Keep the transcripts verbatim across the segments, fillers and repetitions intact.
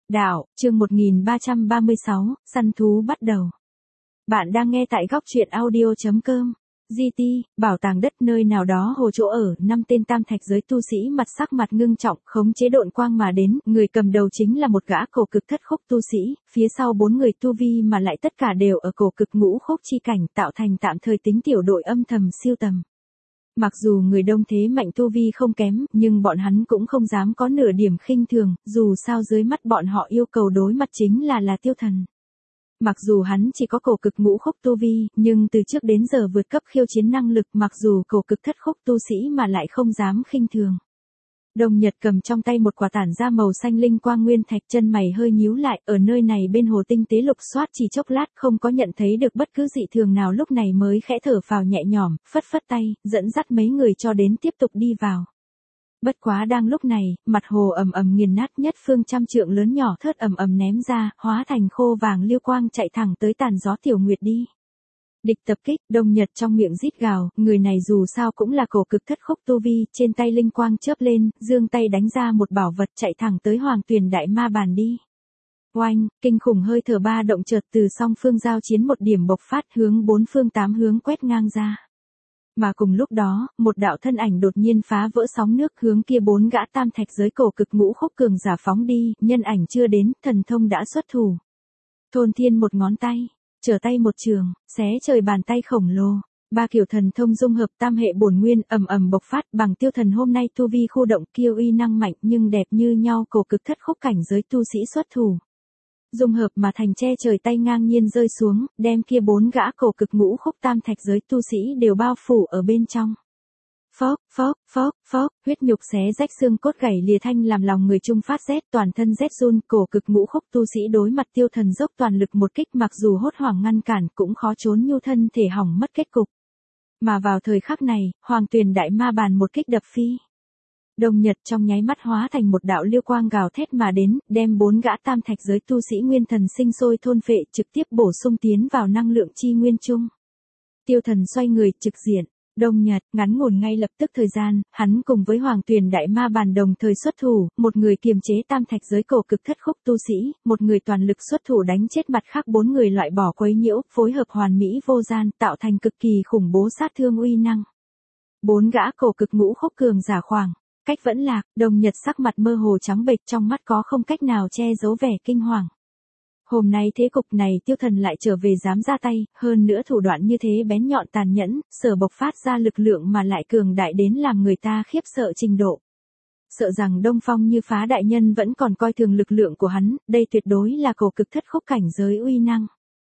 Đạo, chương một nghìn ba trăm ba mươi sáu, săn thú bắt đầu. Bạn đang nghe tại góc truyện audio chấm com. giê tê, bảo tàng đất nơi nào đó hồ chỗ ở, năm tên tam thạch giới tu sĩ mặt sắc mặt ngưng trọng, khống chế độn quang mà đến, người cầm đầu chính là một gã cổ cực thất khúc tu sĩ, phía sau bốn người tu vi mà lại tất cả đều ở cổ cực ngũ khúc chi cảnh, tạo thành tạm thời tính tiểu đội âm thầm siêu tầm. Mặc dù người đông thế mạnh tu vi không kém, nhưng bọn hắn cũng không dám có nửa điểm khinh thường, dù sao dưới mắt bọn họ yêu cầu đối mặt chính là là Tiêu Thần. Mặc dù hắn chỉ có cổ cực ngũ khúc tu vi, nhưng từ trước đến giờ vượt cấp khiêu chiến năng lực, mặc dù cổ cực thất khúc tu sĩ mà lại không dám khinh thường. Đồng Nhật cầm trong tay một quả tản ra màu xanh linh quang nguyên thạch, chân mày hơi nhíu lại, ở nơi này bên hồ tinh tế lục soát chỉ chốc lát không có nhận thấy được bất cứ dị thường nào, lúc này mới khẽ thở phào nhẹ nhõm, phất phất tay, dẫn dắt mấy người cho đến tiếp tục đi vào. Bất quá đang lúc này, mặt hồ ầm ầm nghiền nát, nhất phương trăm trượng lớn nhỏ thớt ầm ầm ném ra, hóa thành khô vàng liêu quang chạy thẳng tới tàn gió Tiểu Nguyệt đi. Địch tập kích, Đồng Nhật trong miệng rít gào, người này dù sao cũng là cổ cực thất khúc tu vi, trên tay linh quang chớp lên, giương tay đánh ra một bảo vật chạy thẳng tới Hoàng Tuyền Đại Ma Bàn đi. Oanh, kinh khủng hơi thở ba động chợt từ song phương giao chiến một điểm bộc phát, hướng bốn phương tám hướng quét ngang ra. Mà cùng lúc đó, một đạo thân ảnh đột nhiên phá vỡ sóng nước, hướng kia bốn gã tam thạch giới cổ cực ngũ khúc cường giả phóng đi, nhân ảnh chưa đến, thần thông đã xuất thủ. Thôn Thiên một ngón tay, trở tay một trường, xé trời bàn tay khổng lồ, ba kiểu thần thông dung hợp tam hệ bổn nguyên ầm ầm bộc phát, bằng Tiêu Thần hôm nay tu vi khu động, kiêu uy năng mạnh nhưng đẹp như nhau cổ cực thất khúc cảnh giới tu sĩ xuất thủ. Dung hợp mà thành che trời tay ngang nhiên rơi xuống, đem kia bốn gã cổ cực ngũ khúc tam thạch giới tu sĩ đều bao phủ ở bên trong. Phốc, phốc, phốc, phốc, huyết nhục xé rách xương cốt gãy lìa thanh làm lòng người chung phát rét, toàn thân rét run, cổ cực ngũ khúc tu sĩ đối mặt Tiêu Thần dốc toàn lực một kích, mặc dù hốt hoảng ngăn cản cũng khó trốn nhu thân thể hỏng mất kết cục. Mà vào thời khắc này, Hoàng Tuyền Đại Ma Bàn một kích đập phi. Đồng Nhật trong nháy mắt hóa thành một đạo liêu quang gào thét mà đến, đem bốn gã tam thạch giới tu sĩ nguyên thần sinh sôi thôn phệ, trực tiếp bổ sung tiến vào năng lượng chi nguyên chung. Tiêu Thần xoay người trực diện, Đồng Nhật ngắn ngủn ngay lập tức thời gian, hắn cùng với Hoàng Tuyền Đại Ma Bàn đồng thời xuất thủ, một người kiềm chế tam thạch giới cổ cực thất khúc tu sĩ, một người toàn lực xuất thủ đánh chết mặt khác bốn người loại bỏ quấy nhiễu, phối hợp hoàn mỹ vô gian, tạo thành cực kỳ khủng bố sát thương uy năng. Bốn gã cổ cực ngũ khúc cường giả khoảng cách vẫn lạc, Đồng Nhật sắc mặt mơ hồ trắng bệch, trong mắt có không cách nào che giấu vẻ kinh hoàng. Hôm nay thế cục này Tiêu Thần lại trở về dám ra tay, hơn nữa thủ đoạn như thế bén nhọn tàn nhẫn, sở bộc phát ra lực lượng mà lại cường đại đến làm người ta khiếp sợ trình độ. Sợ rằng Đông Phong Như Phá đại nhân vẫn còn coi thường lực lượng của hắn, đây tuyệt đối là cổ cực thất khúc cảnh giới uy năng.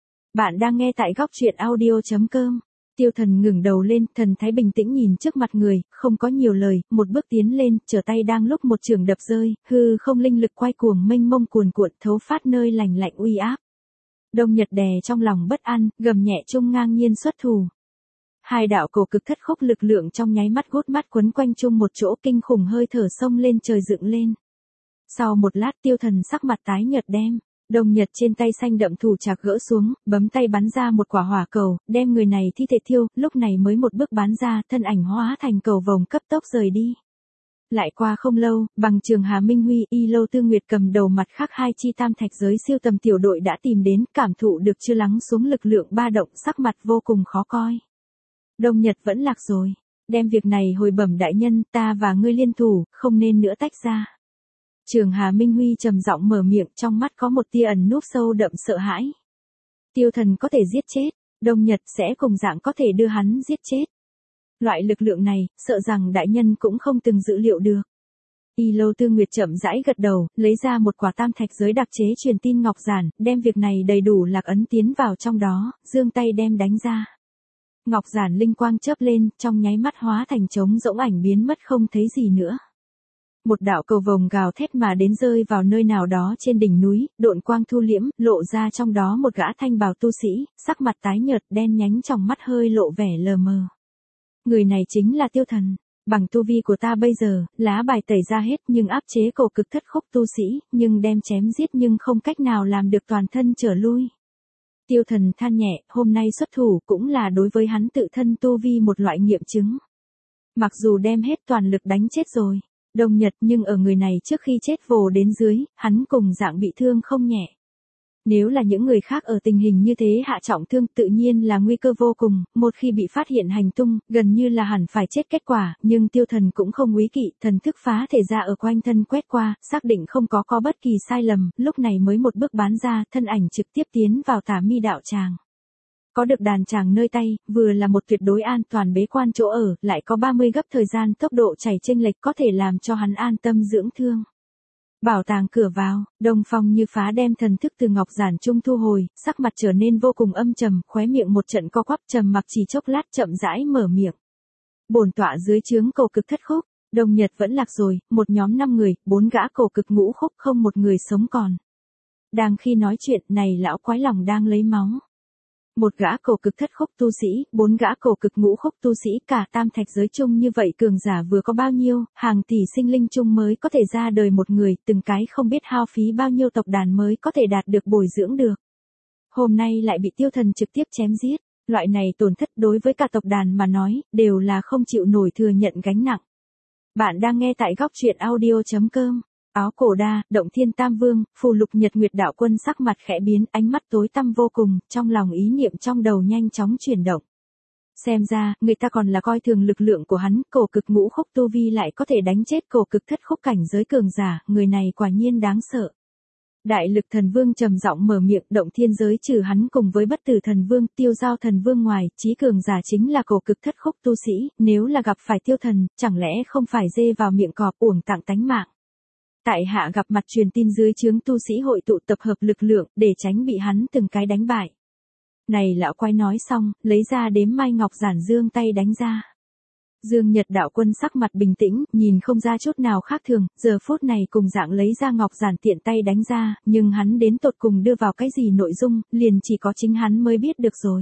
Bạn đang nghe tại góc truyện audio chấm com. Tiêu Thần ngừng đầu lên, thần thái bình tĩnh nhìn trước mặt người, không có nhiều lời, một bước tiến lên, trở tay đang lúc một trường đập rơi, hư không linh lực quay cuồng mênh mông cuồn cuộn thấu phát nơi lành lạnh uy áp. Đồng Nhật đè trong lòng bất an, gầm nhẹ trung ngang nhiên xuất thủ. Hai đạo cổ cực thất khúc lực lượng trong nháy mắt gút mắt quấn quanh chung một chỗ, kinh khủng hơi thở sông lên trời dựng lên. Sau một lát Tiêu Thần sắc mặt tái nhợt đem Đồng Nhật trên tay xanh đậm thủ trạc gỡ xuống, bấm tay bắn ra một quả hỏa cầu, đem người này thi thể thiêu, lúc này mới một bước bắn ra, thân ảnh hóa thành cầu vồng cấp tốc rời đi. Lại qua không lâu, bằng Trường Hà Minh Huy, Y Lâu Tư Nguyệt cầm đầu mặt khác hai chi tam thạch giới siêu tầm tiểu đội đã tìm đến, cảm thụ được chưa lắng xuống lực lượng ba động, sắc mặt vô cùng khó coi. Đồng Nhật vẫn lạc rồi, đem việc này hồi bẩm đại nhân, ta và ngươi liên thủ, không nên nữa tách ra. Trường Hà Minh Huy trầm giọng mở miệng, trong mắt có một tia ẩn núp sâu đậm sợ hãi. Tiêu Thần có thể giết chết, Đồng Nhật sẽ cùng dạng có thể đưa hắn giết chết. Loại lực lượng này, sợ rằng đại nhân cũng không từng dự liệu được. Y Lâu Tư Nguyệt chậm rãi gật đầu, lấy ra một quả tam thạch giới đặc chế truyền tin ngọc giản, đem việc này đầy đủ lạc ấn tiến vào trong đó, giương tay đem đánh ra. Ngọc giản linh quang chớp lên, trong nháy mắt hóa thành trống rỗng ảnh biến mất không thấy gì nữa. Một đạo cầu vồng gào thét mà đến rơi vào nơi nào đó trên đỉnh núi, độn quang thu liễm, lộ ra trong đó một gã thanh bào tu sĩ, sắc mặt tái nhợt, đen nhánh, trong mắt hơi lộ vẻ lờ mờ. Người này chính là Tiêu Thần, bằng tu vi của ta bây giờ, lá bài tẩy ra hết, nhưng áp chế cổ cực thất khúc tu sĩ, nhưng đem chém giết nhưng không cách nào làm được toàn thân trở lui. Tiêu Thần than nhẹ, hôm nay xuất thủ cũng là đối với hắn tự thân tu vi một loại nghiệm chứng. Mặc dù đem hết toàn lực đánh chết rồi, Đồng Nhật nhưng ở người này trước khi chết vồ đến dưới, hắn cùng dạng bị thương không nhẹ. Nếu là những người khác ở tình hình như thế hạ trọng thương tự nhiên là nguy cơ vô cùng, một khi bị phát hiện hành tung, gần như là hẳn phải chết kết quả, nhưng Tiêu Thần cũng không úy kỵ, thần thức phá thể ra ở quanh thân quét qua, xác định không có có bất kỳ sai lầm, lúc này mới một bước bán ra, thân ảnh trực tiếp tiến vào Tả Mi đạo tràng. Có được đàn tràng nơi tay, vừa là một tuyệt đối an toàn bế quan chỗ ở, lại có ba mươi gấp thời gian tốc độ chảy chênh lệch có thể làm cho hắn an tâm dưỡng thương. Bảo tàng cửa vào, Đông Phong như phá đem thần thức từ ngọc giản trung thu hồi, sắc mặt trở nên vô cùng âm trầm, khóe miệng một trận co quắp trầm mặc chỉ chốc lát chậm rãi mở miệng. Bổn tọa dưới trướng cổ cực thất khúc, Đồng Nhật vẫn lạc rồi, một nhóm năm người, bốn gã cổ cực ngũ khúc không một người sống còn. Đang khi nói chuyện này lão quái lòng đang lấy máu. Một gã cổ cực thất khúc tu sĩ, bốn gã cổ cực ngũ khúc tu sĩ, cả tam thạch giới chung như vậy cường giả vừa có bao nhiêu, hàng tỷ sinh linh chung mới có thể ra đời một người, từng cái không biết hao phí bao nhiêu tộc đàn mới có thể đạt được bồi dưỡng được. Hôm nay lại bị Tiêu Thần trực tiếp chém giết, loại này tổn thất đối với cả tộc đàn mà nói, đều là không chịu nổi thừa nhận gánh nặng. Bạn đang nghe tại góc truyện audio chấm com. Áo cổ đa, Động Thiên Tam Vương, Phù Lục Nhật Nguyệt đạo quân sắc mặt khẽ biến, ánh mắt tối tăm vô cùng, trong lòng ý niệm trong đầu nhanh chóng chuyển động. Xem ra, người ta còn là coi thường lực lượng của hắn, cổ cực ngũ khúc tu vi lại có thể đánh chết cổ cực thất khúc cảnh giới cường giả, người này quả nhiên đáng sợ. Đại Lực Thần Vương trầm giọng mở miệng, Động Thiên giới trừ hắn cùng với Bất Tử Thần Vương, Tiêu Giao Thần Vương ngoài, chí cường giả chính là cổ cực thất khúc tu sĩ, nếu là gặp phải Tiêu Thần, chẳng lẽ không phải dê vào miệng cọp uổng tặng tánh mạng. Tại hạ gặp mặt truyền tin dưới trướng tu sĩ hội tụ tập hợp lực lượng, để tránh bị hắn từng cái đánh bại. Này lão quái nói xong, lấy ra đếm mai ngọc giản dương tay đánh ra. Dương Nhật đạo quân sắc mặt bình tĩnh, nhìn không ra chút nào khác thường, giờ phút này cùng dạng lấy ra ngọc giản tiện tay đánh ra, nhưng hắn đến tột cùng đưa vào cái gì nội dung, liền chỉ có chính hắn mới biết được rồi.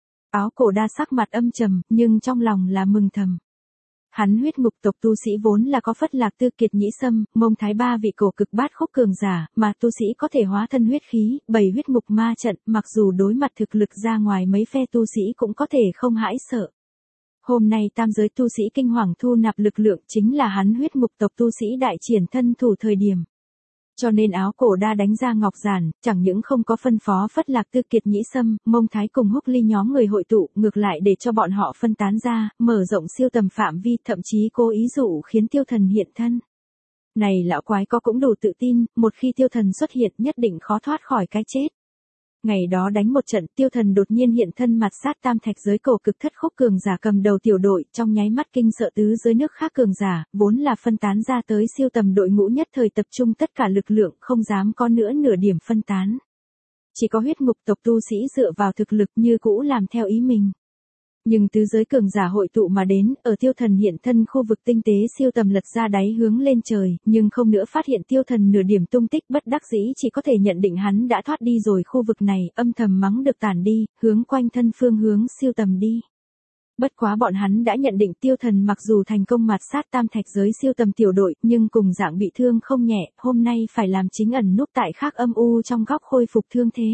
Áo cổ đa sắc mặt âm trầm, nhưng trong lòng là mừng thầm. Hắn huyết ngục tộc tu sĩ vốn là có Phất Lạc Tư Kiệt Nhĩ Sâm, Mông Thái ba vị cổ cực bát khúc cường giả, mà tu sĩ có thể hóa thân huyết khí, bảy huyết ngục ma trận, mặc dù đối mặt thực lực ra ngoài mấy phe tu sĩ cũng có thể không hãi sợ. Hôm nay tam giới tu sĩ kinh hoàng thu nạp lực lượng chính là hắn huyết ngục tộc tu sĩ đại triển thân thủ thời điểm. Cho nên áo cổ đa đánh ra ngọc giản, chẳng những không có phân phó Phất Lạc Tư Kiệt Nhĩ Sâm, Mông Thái cùng Húc Ly nhóm người hội tụ, ngược lại để cho bọn họ phân tán ra, mở rộng siêu tầm phạm vi, thậm chí cố ý dụ khiến Tiêu Thần hiện thân. Này lão quái có cũng đủ tự tin, một khi Tiêu Thần xuất hiện nhất định khó thoát khỏi cái chết. Ngày đó đánh một trận, Tiêu Thần đột nhiên hiện thân mặt sát tam thạch giới cổ cực thất khúc cường giả cầm đầu tiểu đội, trong nháy mắt kinh sợ tứ giới nước khác cường giả, vốn là phân tán ra tới siêu tầm đội ngũ nhất thời tập trung tất cả lực lượng, không dám có nữa nửa điểm phân tán. Chỉ có huyết ngục tộc tu sĩ dựa vào thực lực như cũ làm theo ý mình. Nhưng tứ giới cường giả hội tụ mà đến, ở Tiêu Thần hiện thân khu vực tinh tế siêu tầm lật ra đáy hướng lên trời, nhưng không nữa phát hiện Tiêu Thần nửa điểm tung tích, bất đắc dĩ chỉ có thể nhận định hắn đã thoát đi rồi khu vực này, âm thầm mắng được tản đi, hướng quanh thân phương hướng siêu tầm đi. Bất quá bọn hắn đã nhận định Tiêu Thần mặc dù thành công mạt sát tam thạch giới siêu tầm tiểu đội, nhưng cùng dạng bị thương không nhẹ, hôm nay phải làm chính ẩn núp tại khác âm u trong góc khôi phục thương thế.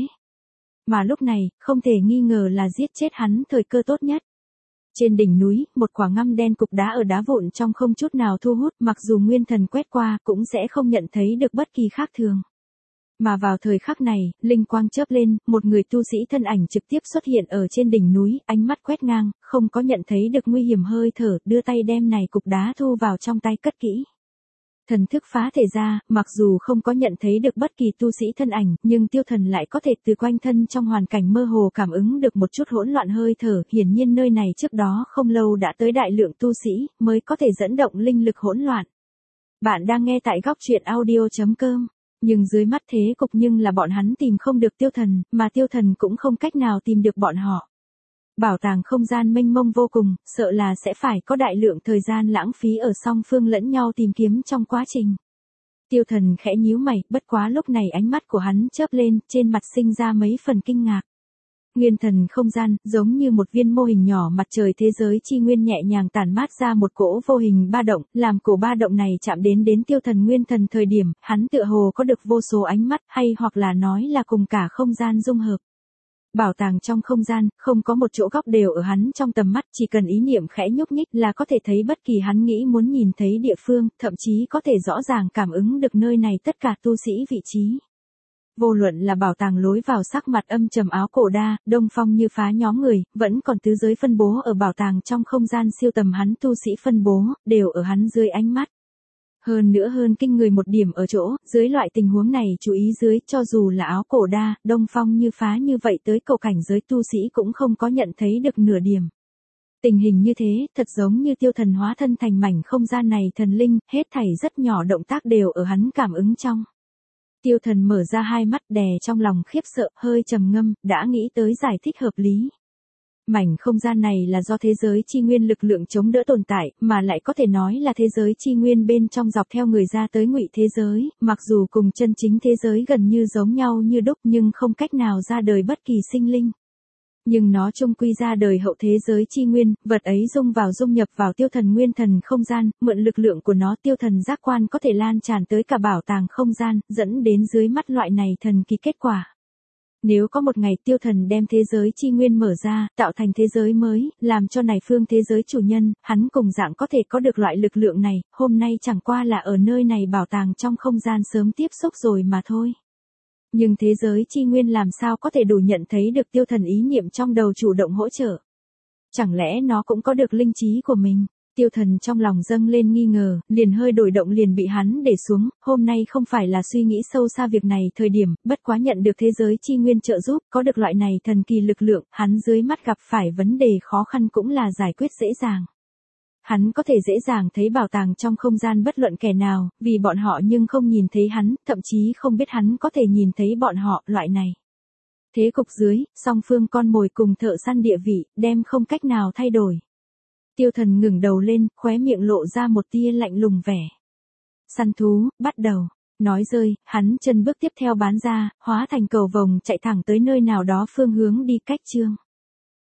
Mà lúc này, không thể nghi ngờ là giết chết hắn thời cơ tốt nhất. Trên đỉnh núi, một quả ngăm đen cục đá ở đá vụn trong không chút nào thu hút, mặc dù nguyên thần quét qua cũng sẽ không nhận thấy được bất kỳ khác thường. Mà vào thời khắc này, linh quang chớp lên, một người tu sĩ thân ảnh trực tiếp xuất hiện ở trên đỉnh núi, ánh mắt quét ngang, không có nhận thấy được nguy hiểm hơi thở, đưa tay đem này cục đá thu vào trong tay cất kỹ. Thần thức phá thể ra, mặc dù không có nhận thấy được bất kỳ tu sĩ thân ảnh, nhưng Tiêu Thần lại có thể từ quanh thân trong hoàn cảnh mơ hồ cảm ứng được một chút hỗn loạn hơi thở, hiển nhiên nơi này trước đó không lâu đã tới đại lượng tu sĩ, mới có thể dẫn động linh lực hỗn loạn. Bạn đang nghe tại góc truyện audio chấm com, nhưng dưới mắt thế cục nhưng là bọn hắn tìm không được Tiêu Thần, mà Tiêu Thần cũng không cách nào tìm được bọn họ. Bảo tàng không gian mênh mông vô cùng, sợ là sẽ phải có đại lượng thời gian lãng phí ở song phương lẫn nhau tìm kiếm trong quá trình. Tiêu Thần khẽ nhíu mày, bất quá lúc này ánh mắt của hắn chớp lên, trên mặt sinh ra mấy phần kinh ngạc. Nguyên thần không gian, giống như một viên mô hình nhỏ mặt trời thế giới chi nguyên nhẹ nhàng tản mát ra một cỗ vô hình ba động, làm cổ ba động này chạm đến đến Tiêu Thần nguyên thần thời điểm, hắn tựa hồ có được vô số ánh mắt, hay hoặc là nói là cùng cả không gian dung hợp. Bảo tàng trong không gian, không có một chỗ góc đều ở hắn trong tầm mắt, chỉ cần ý niệm khẽ nhúc nhích là có thể thấy bất kỳ hắn nghĩ muốn nhìn thấy địa phương, thậm chí có thể rõ ràng cảm ứng được nơi này tất cả tu sĩ vị trí. Vô luận là bảo tàng lối vào sắc mặt âm trầm áo cổ đa, Đông Phong như phá nhóm người, vẫn còn tứ giới phân bố ở bảo tàng trong không gian siêu tầm hắn tu sĩ phân bố, đều ở hắn dưới ánh mắt. Hơn nữa hơn kinh người một điểm ở chỗ, dưới loại tình huống này chú ý dưới, cho dù là áo cổ đa, Đông Phong như phá như vậy tới cầu cảnh giới tu sĩ cũng không có nhận thấy được nửa điểm. Tình hình như thế, thật giống như tiêu thần hóa thân thành mảnh không gian này thần linh, hết thảy rất nhỏ động tác đều ở hắn cảm ứng trong. Tiêu thần mở ra hai mắt đè trong lòng khiếp sợ, hơi trầm ngâm, đã nghĩ tới giải thích hợp lý. Mảnh không gian này là do thế giới chi nguyên lực lượng chống đỡ tồn tại, mà lại có thể nói là thế giới chi nguyên bên trong dọc theo người ra tới ngụy thế giới, mặc dù cùng chân chính thế giới gần như giống nhau như đúc nhưng không cách nào ra đời bất kỳ sinh linh. Nhưng nó chung quy ra đời hậu thế giới chi nguyên, vật ấy dung vào dung nhập vào tiêu thần nguyên thần không gian, mượn lực lượng của nó tiêu thần giác quan có thể lan tràn tới cả bảo tàng không gian, dẫn đến dưới mắt loại này thần kỳ kết quả. Nếu có một ngày tiêu thần đem thế giới chi nguyên mở ra, tạo thành thế giới mới, làm cho này phương thế giới chủ nhân, hắn cùng dạng có thể có được loại lực lượng này, hôm nay chẳng qua là ở nơi này bảo tàng trong không gian sớm tiếp xúc rồi mà thôi. Nhưng thế giới chi nguyên làm sao có thể đủ nhận thấy được tiêu thần ý niệm trong đầu chủ động hỗ trợ? Chẳng lẽ nó cũng có được linh trí của mình? Tiêu thần trong lòng dâng lên nghi ngờ, liền hơi đổi động liền bị hắn để xuống, hôm nay không phải là suy nghĩ sâu xa việc này thời điểm, bất quá nhận được thế giới chi nguyên trợ giúp, có được loại này thần kỳ lực lượng, hắn dưới mắt gặp phải vấn đề khó khăn cũng là giải quyết dễ dàng. Hắn có thể dễ dàng thấy bảo tàng trong không gian bất luận kẻ nào, vì bọn họ nhưng không nhìn thấy hắn, thậm chí không biết hắn có thể nhìn thấy bọn họ, loại này. Thế cục dưới, song phương con mồi cùng thợ săn địa vị, đem không cách nào thay đổi. Tiêu thần ngừng đầu lên, khóe miệng lộ ra một tia lạnh lùng vẻ. Săn thú, bắt đầu. Nói rơi, hắn chân bước tiếp theo bán ra, hóa thành cầu vồng chạy thẳng tới nơi nào đó phương hướng đi cách chương.